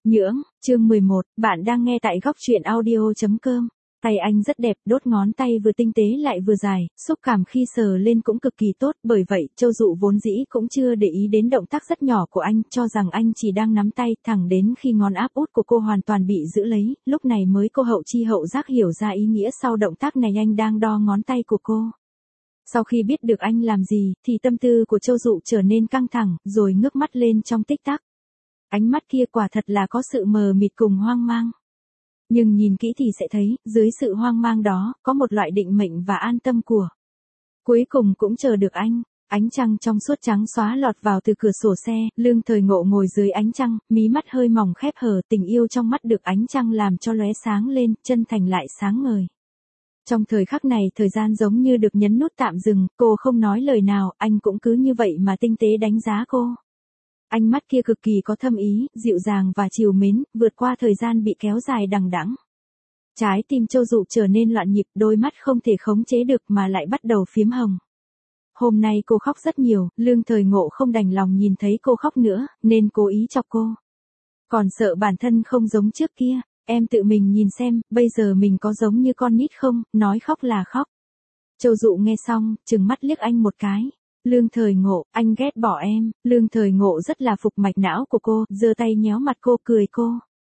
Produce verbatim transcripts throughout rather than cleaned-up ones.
Nhưỡng, chương mười một, bạn đang nghe tại góc truyện audio chấm com. Tay anh rất đẹp, đốt ngón tay vừa tinh tế lại vừa dài, xúc cảm khi sờ lên cũng cực kỳ tốt, bởi vậy Châu Dụ vốn dĩ cũng chưa để ý đến động tác rất nhỏ của anh, cho rằng anh chỉ đang nắm tay, thẳng đến khi ngón áp út của cô hoàn toàn bị giữ lấy, lúc này mới cô hậu chi hậu giác hiểu ra ý nghĩa sau động tác này, anh đang đo ngón tay của cô. Sau khi biết được anh làm gì, thì tâm tư của Châu Dụ trở nên căng thẳng, rồi ngước mắt lên trong tích tắc. Ánh mắt kia quả thật là có sự mờ mịt cùng hoang mang. Nhưng nhìn kỹ thì sẽ thấy, dưới sự hoang mang đó, có một loại định mệnh và an tâm của. Cuối cùng cũng chờ được anh. Ánh trăng trong suốt trắng xóa lọt vào từ cửa sổ xe, Lương Thời Ngộ ngồi dưới ánh trăng, mí mắt hơi mỏng khép hờ, tình yêu trong mắt được ánh trăng làm cho lóe sáng lên, chân thành lại sáng ngời. Trong thời khắc này, thời gian giống như được nhấn nút tạm dừng, cô không nói lời nào, anh cũng cứ như vậy mà tinh tế đánh giá cô. Ánh mắt kia cực kỳ có thâm ý, dịu dàng và trìu mến, vượt qua thời gian bị kéo dài đằng đẵng. Trái tim Châu Dụ trở nên loạn nhịp, đôi mắt không thể khống chế được mà lại bắt đầu phiếm hồng. Hôm nay cô khóc rất nhiều, Lương Thời Ngộ không đành lòng nhìn thấy cô khóc nữa, nên cố ý chọc cô. Còn sợ bản thân không giống trước kia, em tự mình nhìn xem, bây giờ mình có giống như con nít không, nói khóc là khóc. Châu Dụ nghe xong, trừng mắt liếc anh một cái. Lương Thời Ngộ, anh ghét bỏ em. Lương Thời Ngộ rất là phục mạch não của cô, giơ tay nhéo mặt cô, cười cô.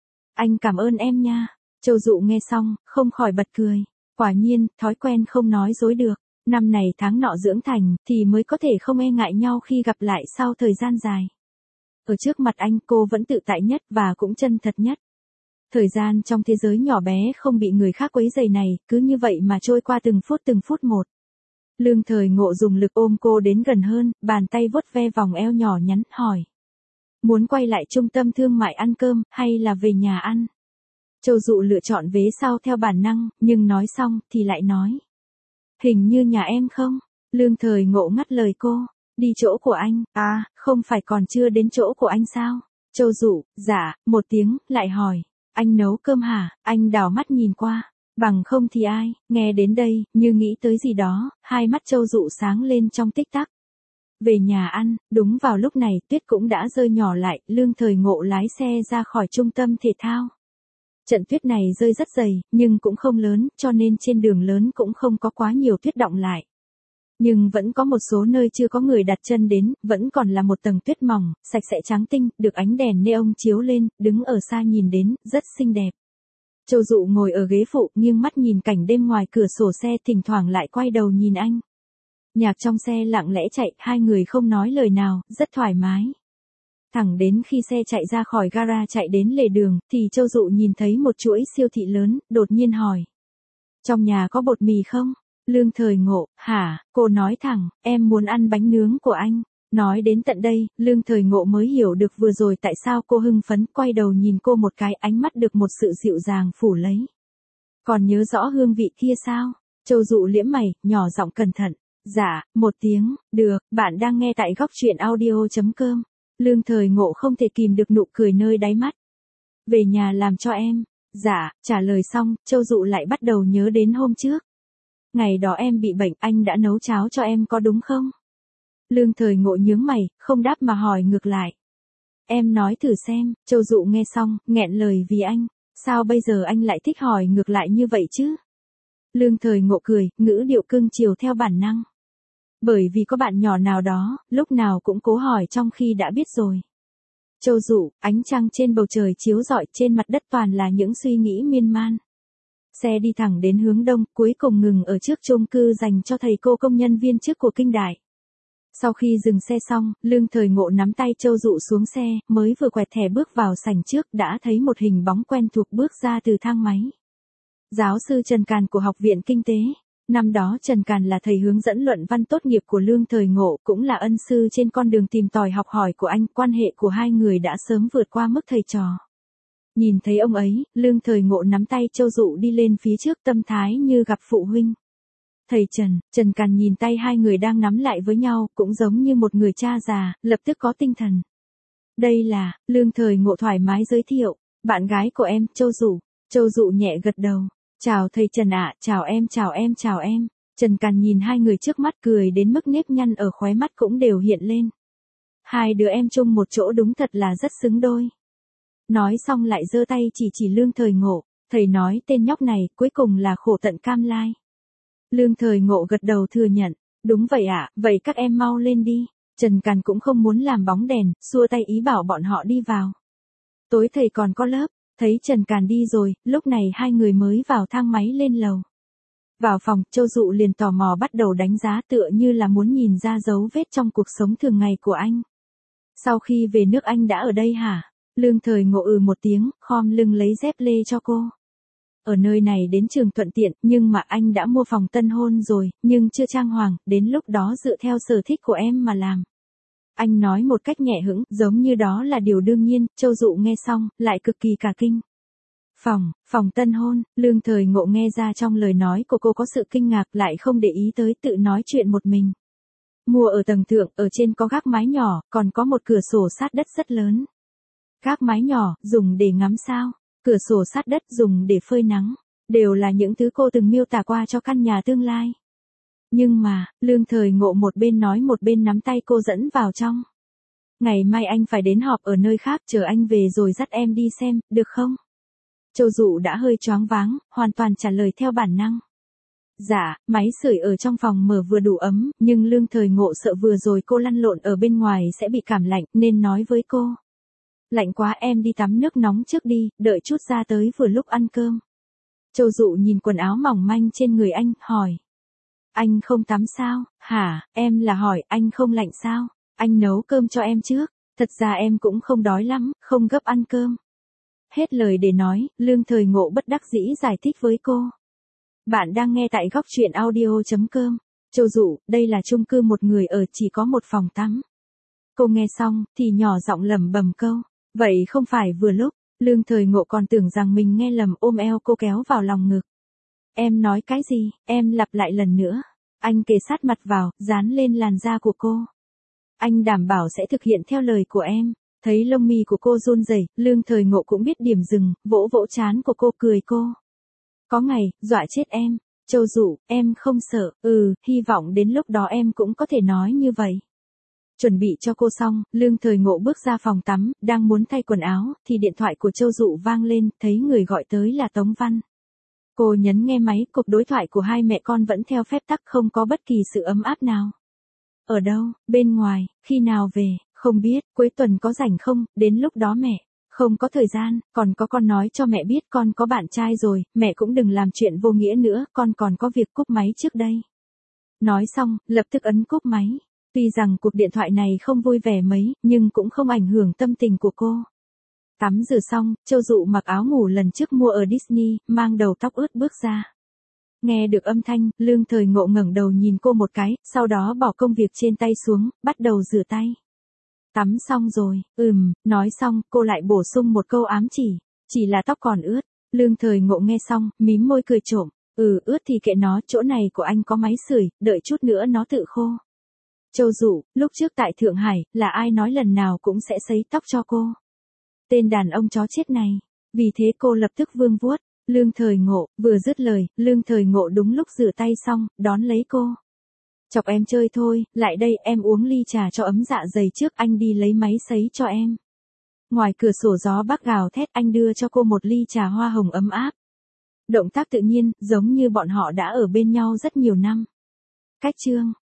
Anh cảm ơn em nha. Châu Dụ nghe xong, không khỏi bật cười. Quả nhiên, thói quen không nói dối được. Năm này tháng nọ dưỡng thành, thì mới có thể không e ngại nhau khi gặp lại sau thời gian dài. Ở trước mặt anh, cô vẫn tự tại nhất và cũng chân thật nhất. Thời gian trong thế giới nhỏ bé không bị người khác quấy rầy này, cứ như vậy mà trôi qua từng phút từng phút một. Lương Thời Ngộ dùng lực ôm cô đến gần hơn, bàn tay vuốt ve vòng eo nhỏ nhắn, hỏi. Muốn quay lại trung tâm thương mại ăn cơm, hay là về nhà ăn? Châu Dụ lựa chọn vế sau theo bản năng, nhưng nói xong, thì lại nói. Hình như nhà em không? Lương Thời Ngộ ngắt lời cô. Đi chỗ của anh, à, không phải còn chưa đến chỗ của anh sao? Châu Dụ, dạ, một tiếng, lại hỏi. Anh nấu cơm hả? Anh đảo mắt nhìn qua. Bằng không thì ai, nghe đến đây, như nghĩ tới gì đó, hai mắt Châu Dụ sáng lên trong tích tắc. Về nhà ăn, đúng vào lúc này, tuyết cũng đã rơi nhỏ lại, Lương Thời Ngộ lái xe ra khỏi trung tâm thể thao. Trận tuyết này rơi rất dày, nhưng cũng không lớn, cho nên trên đường lớn cũng không có quá nhiều tuyết đọng lại. Nhưng vẫn có một số nơi chưa có người đặt chân đến, vẫn còn là một tầng tuyết mỏng, sạch sẽ trắng tinh, được ánh đèn neon chiếu lên, đứng ở xa nhìn đến, rất xinh đẹp. Châu Dụ ngồi ở ghế phụ, nghiêng mắt nhìn cảnh đêm ngoài cửa sổ xe, thỉnh thoảng lại quay đầu nhìn anh. Nhạc trong xe lặng lẽ chạy, hai người không nói lời nào, rất thoải mái. Thẳng đến khi xe chạy ra khỏi gara chạy đến lề đường, thì Châu Dụ nhìn thấy một chuỗi siêu thị lớn, đột nhiên hỏi. Trong nhà có bột mì không? Lương Thời Ngộ, hả? Cô nói thẳng, em muốn ăn bánh nướng của anh. Nói đến tận đây, Lương Thời Ngộ mới hiểu được vừa rồi tại sao cô hưng phấn, quay đầu nhìn cô một cái, ánh mắt được một sự dịu dàng phủ lấy. Còn nhớ rõ hương vị kia sao? Châu Dụ liễm mày, nhỏ giọng cẩn thận. Dạ, một tiếng, được, bạn đang nghe tại góc truyện audio chấm com. Lương Thời Ngộ không thể kìm được nụ cười nơi đáy mắt. Về nhà làm cho em. Dạ, trả lời xong, Châu Dụ lại bắt đầu nhớ đến hôm trước. Ngày đó em bị bệnh, anh đã nấu cháo cho em có đúng không? Lương Thời Ngộ nhướng mày, không đáp mà hỏi ngược lại. Em nói thử xem. Châu Dụ nghe xong, nghẹn lời vì anh. Sao bây giờ anh lại thích hỏi ngược lại như vậy chứ? Lương Thời Ngộ cười, ngữ điệu cưng chiều theo bản năng. Bởi vì có bạn nhỏ nào đó, lúc nào cũng cố hỏi trong khi đã biết rồi. Châu Dụ, ánh trăng trên bầu trời chiếu rọi, trên mặt đất toàn là những suy nghĩ miên man. Xe đi thẳng đến hướng đông, cuối cùng ngừng ở trước chung cư dành cho thầy cô công nhân viên chức của Kinh Đại. Sau khi dừng xe xong, Lương Thời Ngộ nắm tay Châu Dụ xuống xe, mới vừa quẹt thẻ bước vào sảnh trước, đã thấy một hình bóng quen thuộc bước ra từ thang máy. Giáo sư Trần Càn của Học viện Kinh tế. Năm đó Trần Càn là thầy hướng dẫn luận văn tốt nghiệp của Lương Thời Ngộ, cũng là ân sư trên con đường tìm tòi học hỏi của anh, quan hệ của hai người đã sớm vượt qua mức thầy trò. Nhìn thấy ông ấy, Lương Thời Ngộ nắm tay Châu Dụ đi lên phía trước, tâm thái như gặp phụ huynh. Thầy Trần, Trần Càn nhìn tay hai người đang nắm lại với nhau, cũng giống như một người cha già, lập tức có tinh thần. Đây là, Lương Thời Ngộ thoải mái giới thiệu, bạn gái của em, Châu Dụ. Châu Dụ nhẹ gật đầu. Chào thầy Trần ạ, chào em, chào em, chào em. Trần Càn nhìn hai người trước mắt, cười đến mức nếp nhăn ở khóe mắt cũng đều hiện lên. Hai đứa em chung một chỗ đúng thật là rất xứng đôi. Nói xong lại giơ tay chỉ chỉ Lương Thời Ngộ, thầy nói tên nhóc này cuối cùng là khổ tận cam lai. Lương Thời Ngộ gật đầu thừa nhận, đúng vậy ạ, vậy các em mau lên đi. Trần Càn cũng không muốn làm bóng đèn, xua tay ý bảo bọn họ đi vào. Tối thầy còn có lớp, thấy Trần Càn đi rồi, lúc này hai người mới vào thang máy lên lầu. Vào phòng, Châu Dụ liền tò mò bắt đầu đánh giá tựa như là muốn nhìn ra dấu vết trong cuộc sống thường ngày của anh. Sau khi về nước anh đã ở đây hả? Lương Thời Ngộ ừ một tiếng, khom lưng lấy dép lê cho cô. Ở nơi này đến trường thuận tiện, nhưng mà anh đã mua phòng tân hôn rồi, nhưng chưa trang hoàng, đến lúc đó dựa theo sở thích của em mà làm. Anh nói một cách nhẹ hững, giống như đó là điều đương nhiên. Châu Dụ nghe xong, lại cực kỳ cả kinh. Phòng, phòng tân hôn, Lương Thời Ngộ nghe ra trong lời nói của cô có sự kinh ngạc, lại không để ý tới, tự nói chuyện một mình. Mua ở tầng thượng, ở trên có gác mái nhỏ, còn có một cửa sổ sát đất rất lớn. Gác mái nhỏ, dùng để ngắm sao, cửa sổ sát đất dùng để phơi nắng, đều là những thứ cô từng miêu tả qua cho căn nhà tương lai. Nhưng mà, Lương Thời Ngộ một bên nói một bên nắm tay cô dẫn vào trong. Ngày mai anh phải đến họp ở nơi khác, chờ anh về rồi dắt em đi xem, được không? Châu Dụ đã hơi choáng váng, hoàn toàn trả lời theo bản năng. Dạ, máy sưởi ở trong phòng mở vừa đủ ấm, nhưng Lương Thời Ngộ sợ vừa rồi cô lăn lộn ở bên ngoài sẽ bị cảm lạnh, nên nói với cô. Lạnh quá em đi tắm nước nóng trước đi, đợi chút ra tới vừa lúc ăn cơm. Châu Dụ nhìn quần áo mỏng manh trên người anh, hỏi. Anh không tắm sao, hả, em là hỏi anh không lạnh sao, anh nấu cơm cho em trước, thật ra em cũng không đói lắm, không gấp ăn cơm. Hết lời để nói, Lương Thời Ngộ bất đắc dĩ giải thích với cô. Bạn đang nghe tại góc truyện audio chấm com. Châu Dụ, đây là chung cư một người ở chỉ có một phòng tắm. Cô nghe xong, thì nhỏ giọng lẩm bẩm câu. Vậy không phải vừa lúc, Lương Thời Ngộ còn tưởng rằng mình nghe lầm, ôm eo cô kéo vào lòng ngực. Em nói cái gì, em lặp lại lần nữa. Anh kề sát mặt vào, dán lên làn da của cô. Anh đảm bảo sẽ thực hiện theo lời của em. Thấy lông mi của cô run rẩy, Lương Thời Ngộ cũng biết điểm dừng, vỗ vỗ trán của cô, cười cô. Có ngày, dọa chết em. Châu Dụ, em không sợ, ừ, hy vọng đến lúc đó em cũng có thể nói như vậy. Chuẩn bị cho cô xong, Lương Thời Ngộ bước ra phòng tắm, đang muốn thay quần áo, thì điện thoại của Châu Dụ vang lên, thấy người gọi tới là Tống Văn. Cô nhấn nghe máy, cuộc đối thoại của hai mẹ con vẫn theo phép tắc, không có bất kỳ sự ấm áp nào. Ở đâu, bên ngoài, khi nào về, không biết, cuối tuần có rảnh không, đến lúc đó mẹ, không có thời gian, còn có con nói cho mẹ biết con có bạn trai rồi, mẹ cũng đừng làm chuyện vô nghĩa nữa, con còn có việc, cúp máy trước đây. Nói xong, lập tức ấn cúp máy. Tuy rằng cuộc điện thoại này không vui vẻ mấy, nhưng cũng không ảnh hưởng tâm tình của cô. Tắm rửa xong, Châu Dụ mặc áo ngủ lần trước mua ở Disney, mang đầu tóc ướt bước ra. Nghe được âm thanh, Lương Thời Ngộ ngẩng đầu nhìn cô một cái, sau đó bỏ công việc trên tay xuống, bắt đầu rửa tay. Tắm xong rồi, ừm, nói xong, cô lại bổ sung một câu ám chỉ, chỉ là tóc còn ướt. Lương Thời Ngộ nghe xong, mím môi cười trộm, ừ, ướt thì kệ nó, chỗ này của anh có máy sưởi, đợi chút nữa nó tự khô. Châu Dụ, lúc trước tại Thượng Hải, là ai nói lần nào cũng sẽ sấy tóc cho cô. Tên đàn ông chó chết này. Vì thế cô lập tức vương vuốt. Lương Thời Ngộ, vừa dứt lời, Lương Thời Ngộ đúng lúc rửa tay xong, đón lấy cô. Chọc em chơi thôi, lại đây em uống ly trà cho ấm dạ dày trước, anh đi lấy máy sấy cho em. Ngoài cửa sổ gió bắc gào thét, anh đưa cho cô một ly trà hoa hồng ấm áp. Động tác tự nhiên, giống như bọn họ đã ở bên nhau rất nhiều năm. Cách chương